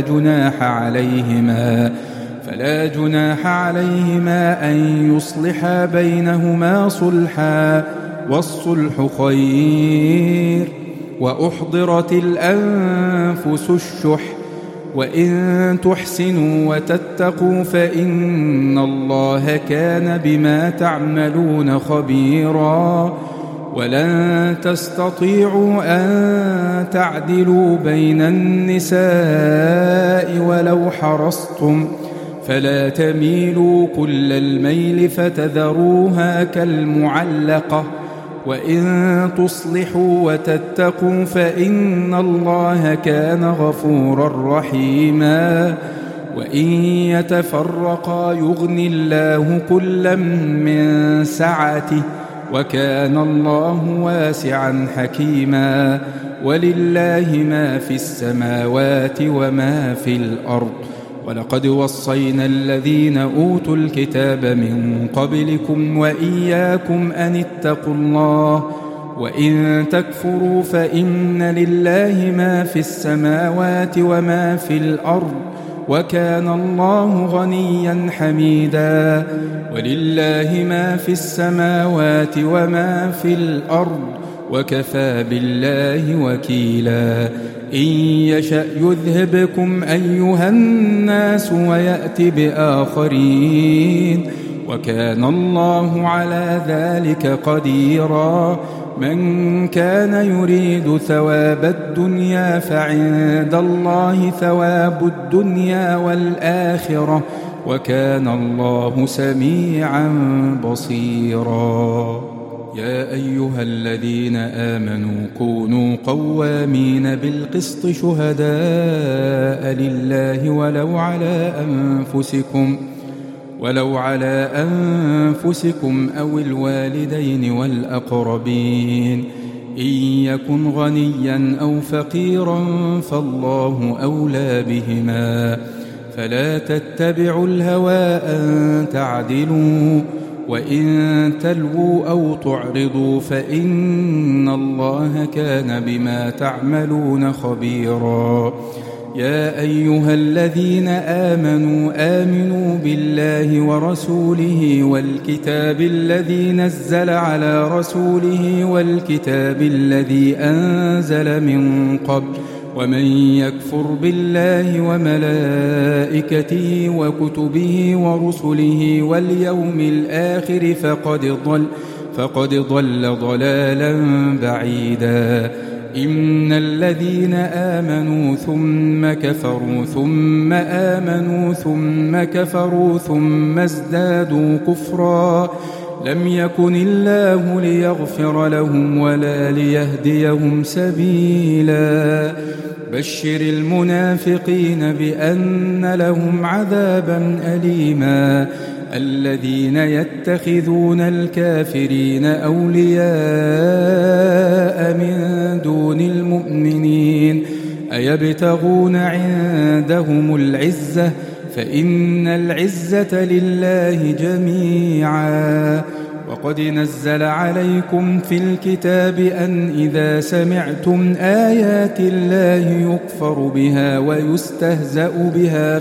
جناح عليهما أن يصلحا بينهما صلحا والصلح خير. وأحضرت الأنفس الشح وإن تحسنوا وتتقوا فإن الله كان بما تعملون خبيرا. ولن تستطيعوا أن تعدلوا بين النساء ولو حرصتم فلا تميلوا كل الميل فتذروها كالمعلقة وإن تصلحوا وتتقوا فإن الله كان غفورا رحيما وإن يتفرقا يغن الله كلا من سعته وكان الله واسعا حكيما ولله ما في السماوات وما في الأرض ولقد وصينا الذين أوتوا الكتاب من قبلكم وإياكم أن اتقوا الله وإن تكفروا فإن لله ما في السماوات وما في الأرض وكان الله غنيا حميدا ولله ما في السماوات وما في الأرض وكفى بالله وكيلا إن يشأ يذهبكم أيها الناس ويأت بآخرين وكان الله على ذلك قديرا من كان يريد ثواب الدنيا فعند الله ثواب الدنيا والآخرة وكان الله سميعا بصيرا يا أيها الذين آمنوا كونوا قوامين بالقسط شهداء لله ولو على أنفسكم أو الوالدين والأقربين إن يكن غنيا أو فقيرا فالله أولى بهما فلا تتبعوا الهوى أن تعدلوا وإن تلووا أو تعرضوا فإن الله كان بما تعملون خبيرا يا أيها الذين آمنوا بالله ورسوله والكتاب الذي نزل على رسوله والكتاب الذي أنزل من قبل ومن يكفر بالله وملائكته وكتبه ورسله واليوم الآخر فقد ضل ضلالا بعيدا إن الذين آمنوا ثم كفروا ثم آمنوا ثم كفروا ثم ازدادوا كفرا لم يكن الله ليغفر لهم ولا ليهديهم سبيلا بشر المنافقين بأن لهم عذابا أليما الذين يتخذون الكافرين أولياء من دون المؤمنين أيبتغون عندهم العزة فإن العزة لله جميعا وقد نزل عليكم في الكتاب أن إذا سمعتم آيات الله يكفر بها ويستهزأ بها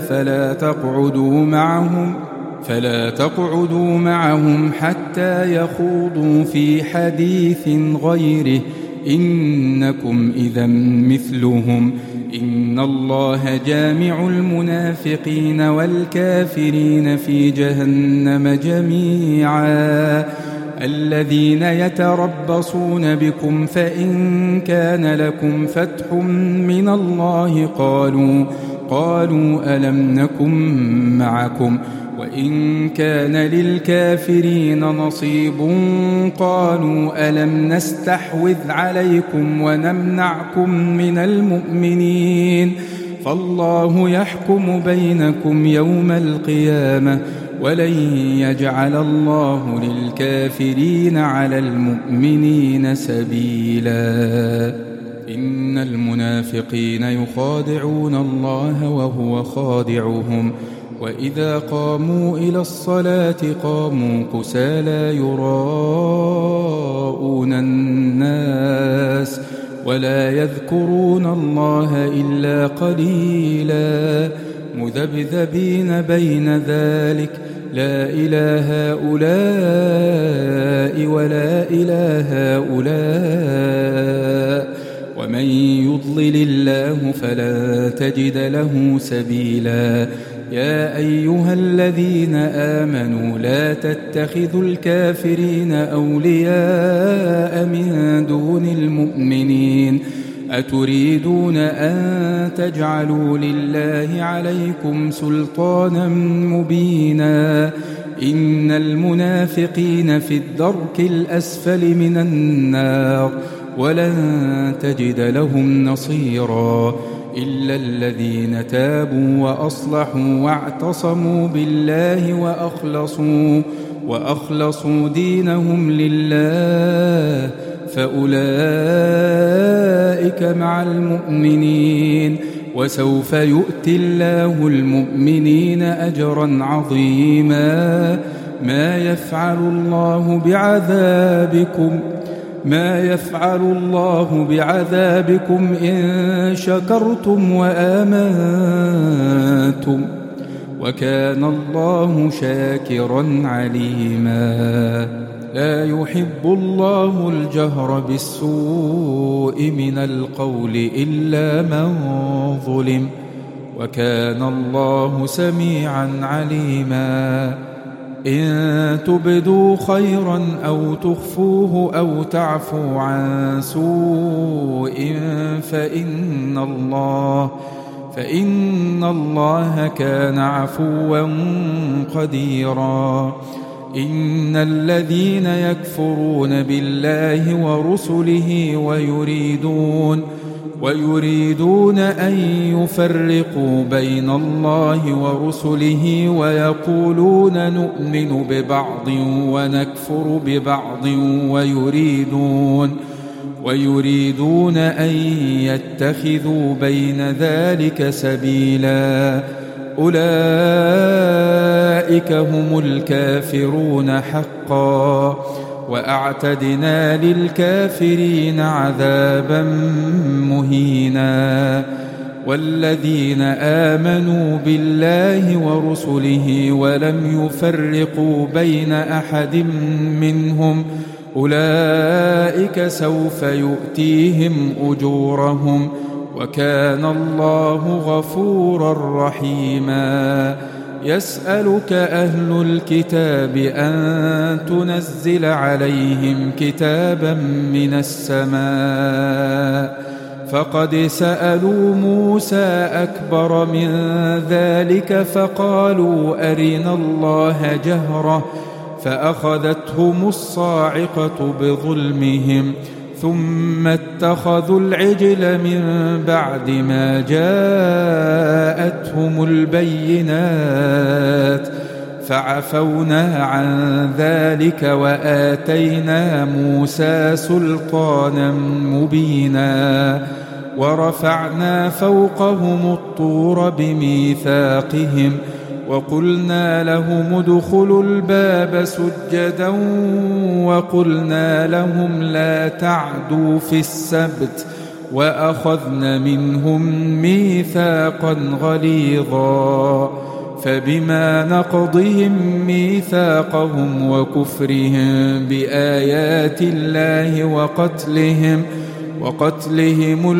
فلا تقعدوا معهم حتى يخوضوا في حديث غيره إنكم إذا مثلهم إن الله جامع المنافقين والكافرين في جهنم جميعا الذين يتربصون بكم فإن كان لكم فتح من الله قالوا ألم نكن معكم وإن كان للكافرين نصيب قالوا ألم نستحوذ عليكم ونمنعكم من المؤمنين فالله يحكم بينكم يوم القيامة ولن يجعل الله للكافرين على المؤمنين سبيلا إن المنافقين يخادعون الله وهو خادعهم وإذا قاموا إلى الصلاة قاموا كسالى يراءون الناس ولا يذكرون الله إلا قليلا مذبذبين بين ذلك لا إله هؤلاء ولا إله هؤلاء ومن يضلل الله فلن تجد له سبيلا يا أيها الذين آمنوا لا تتخذوا الكافرين أولياء من دون المؤمنين أتريدون أن تجعلوا لله عليكم سلطانا مبينا إن المنافقين في الدرك الأسفل من النار ولن تجد لهم نصيرا إلا الذين تابوا وأصلحوا واعتصموا بالله وأخلصوا دينهم لله فأولئك مع المؤمنين وسوف يؤتي الله المؤمنين أجرا عظيما ما يفعل الله بعذابكم إن شكرتم وآمنتم وكان الله شاكرا عليما لا يحب الله الجهر بالسوء من القول إلا من ظلم وكان الله سميعا عليما إن تبدوا خيرا أو تخفوه أو تعفوا عن سوء فإن الله كان عفوا قديرا إن الذين يكفرون بالله ورسله ويريدون أن يفرقوا بين الله ورسله ويقولون نؤمن ببعض ونكفر ببعض ويريدون أن يتخذوا بين ذلك سبيلا أولئك هم الكافرون حقا وأعتدنا للكافرين عذابا مهينا والذين آمنوا بالله ورسله ولم يفرقوا بين أحد منهم أولئك سوف يؤتيهم أجورهم وكان الله غفورا رحيما يسألك أهل الكتاب أن تنزل عليهم كتابا من السماء فقد سألوا موسى أكبر من ذلك فقالوا أرنا الله جهرة فأخذتهم الصاعقة بظلمهم ثم اتخذوا العجل من بعد ما جاءتهم البينات فعفونا عن ذلك وآتينا موسى سلطانا مبينا ورفعنا فوقهم الطور بميثاقهم وقلنا لهم ادخلوا الباب سجدا وقلنا لهم لا تعدوا في السبت وأخذن منهم ميثاقا غليظا فبما نقضهم ميثاقهم وكفرهم بآيات الله وقتلهم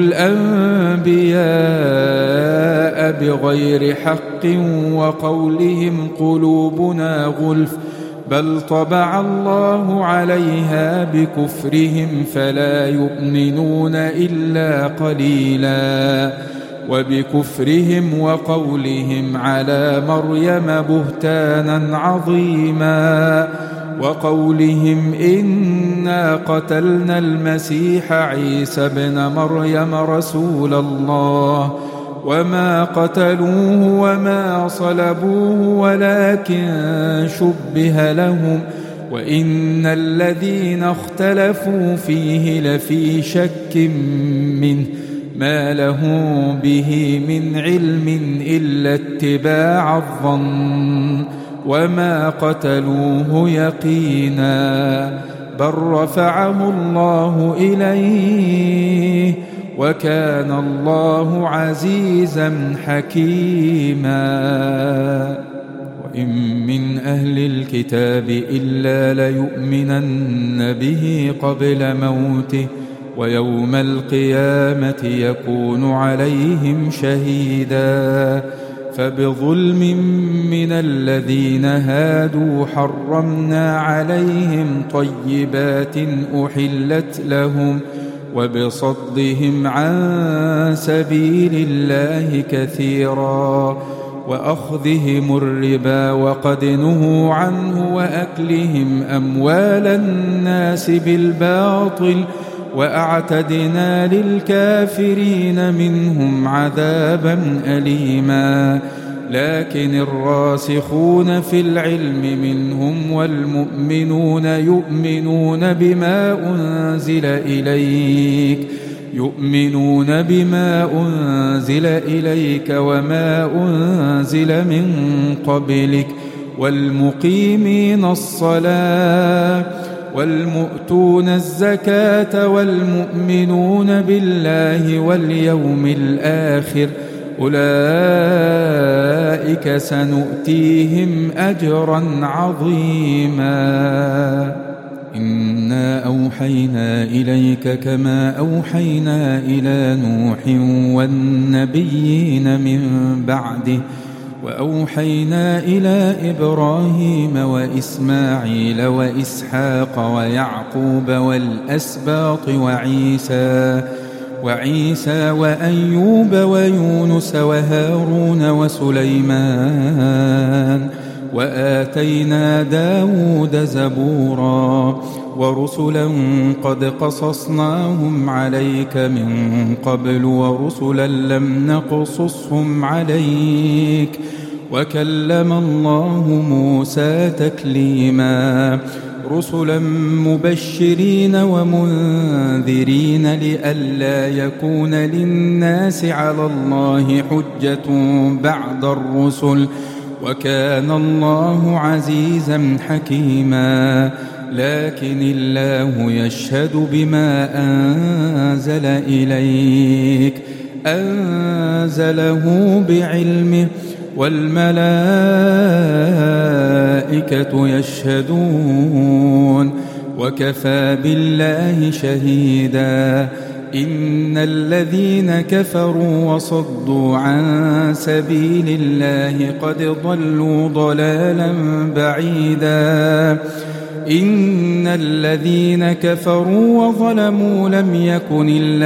الأنبياء بغير حق وقولهم قلوبنا غلف بل طبع الله عليها بكفرهم فلا يؤمنون إلا قليلا وبكفرهم وقولهم على مريم بهتانا عظيما وقولهم إنا قتلنا المسيح عيسى ابن مريم رسول الله وما قتلوه وما صلبوه ولكن شبه لهم وإن الذين اختلفوا فيه لفي شك منه ما لهم به من علم إلا اتباع الظن وما قتلوه يقينا بل رفعه الله إليه وكان الله عزيزا حكيما وإن من أهل الكتاب إلا ليؤمنن به قبل موته ويوم القيامة يكون عليهم شهيدا فبظلم من الذين هادوا حرمنا عليهم طيبات وبصدهم عن سبيل الله كثيرا وأخذهم الربا وقد نهوا عنه وأكلهم أموال الناس بالباطل وأعتدنا للكافرين منهم عذابا أليما لكن الراسخون في العلم منهم والمؤمنون يؤمنون بما أنزل إليك وما أنزل من قبلك والمقيمين الصلاة والمؤتون الزكاة والمؤمنون بالله واليوم الآخر أولئك سنؤتيهم أجرا عظيما إنا أوحينا إليك كما أوحينا إلى نوح والنبيين من بعده وأوحينا إلى إبراهيم وإسماعيل وإسحاق ويعقوب والأسباط وعيسى وأيوب ويونس وهارون وسليمان وآتينا داود زبورا ورسلا قد قصصناهم عليك من قبل ورسلا لم نقصصهم عليك وكلم الله موسى تكليما رسلا مبشرين ومنذرين لئلا يكون للناس على الله حجة بعد الرسل وكان الله عزيزا حكيما لكن الله يشهد بما أنزل إليك أنزله بعلمه والملائكة يشهدون وكفى بالله شهيدا إن الذين كفروا وصدوا عن سبيل الله قد ضلوا ضلالا بعيدا إن الذين كفروا وظلموا لم يكن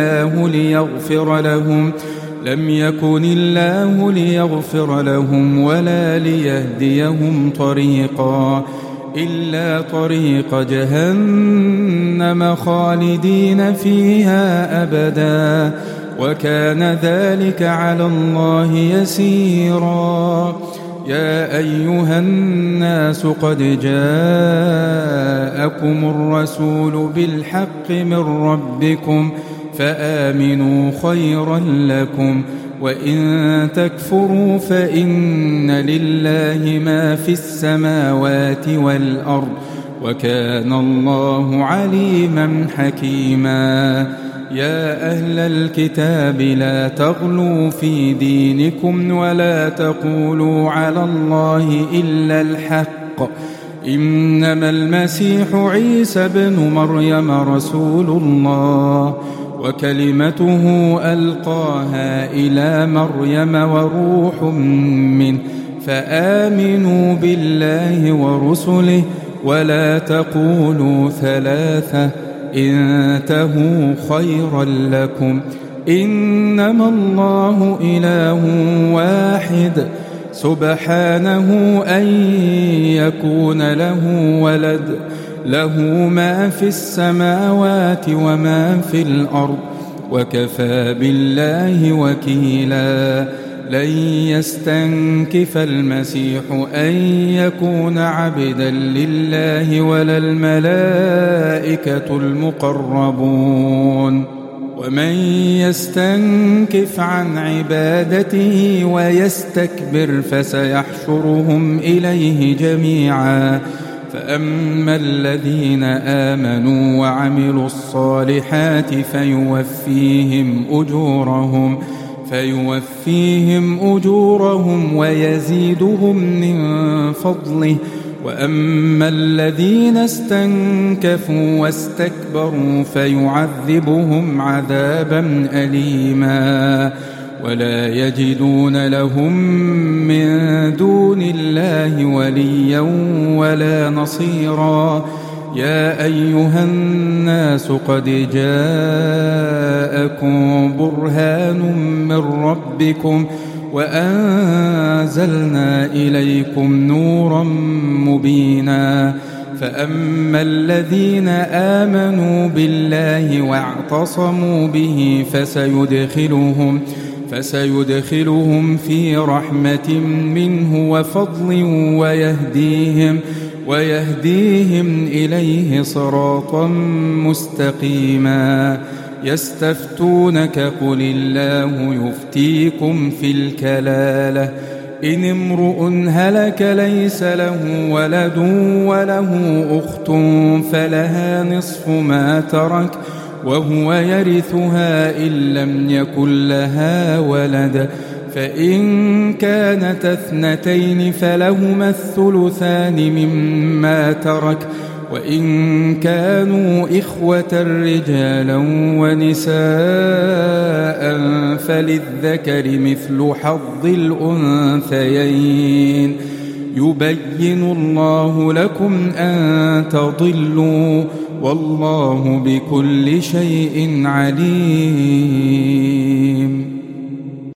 الله ليغفر لهم ولا ليهديهم طريقا إلا طريق جهنم خالدين فيها أبدا وكان ذلك على الله يسيرا يا أيها الناس قد جاءكم الرسول بالحق من ربكم فآمنوا خيرا لكم وإن تكفروا فإن لله ما في السماوات والأرض وكان الله عليما حكيما يا أهل الكتاب لا تغلوا في دينكم ولا تقولوا على الله إلا الحق إنما المسيح عيسى بن مريم رسول الله وكلمته ألقاها إلى مريم وروح منه فآمنوا بالله ورسله ولا تقولوا ثلاثة انتهوا خيرا لكم إنما الله إله واحد سبحانه أن يكون له ولد له ما في السماوات وما في الأرض وكفى بالله وكيلا لن يستنكف المسيح أن يكون عبدا لله ولا الملائكة المقربون ومن يستنكف عن عبادته ويستكبر فسيحشرهم إليه جميعا فأما الذين آمنوا وعملوا الصالحات فيوفيهم أجورهم ويزيدهم من فضله وأما الذين استنكفوا واستكبروا فيعذبهم عذابا أليما ولا يجدون لهم من دون الله وليا ولا نصيرا يا أيها الناس قد جاءكم برهان من ربكم وأنزلنا إليكم نورا مبينا فأما الذين آمنوا بالله واعتصموا به فسيدخلهم في رحمة منه وفضل ويهديهم إليه صراطا مستقيما يستفتونك قل الله يفتيكم في الكلالة إن امرؤ هلك ليس له ولد وله أخت فلها نصف ما ترك وهو يرثها إن لم يكن لها ولد فإن كانت اثنتين فلهما الثلثان مما ترك وإن كانوا إخوة رجالا ونساء فللذكر مثل حظ الأنثيين يبين الله لكم أن تضلوا والله بكل شيء عليم.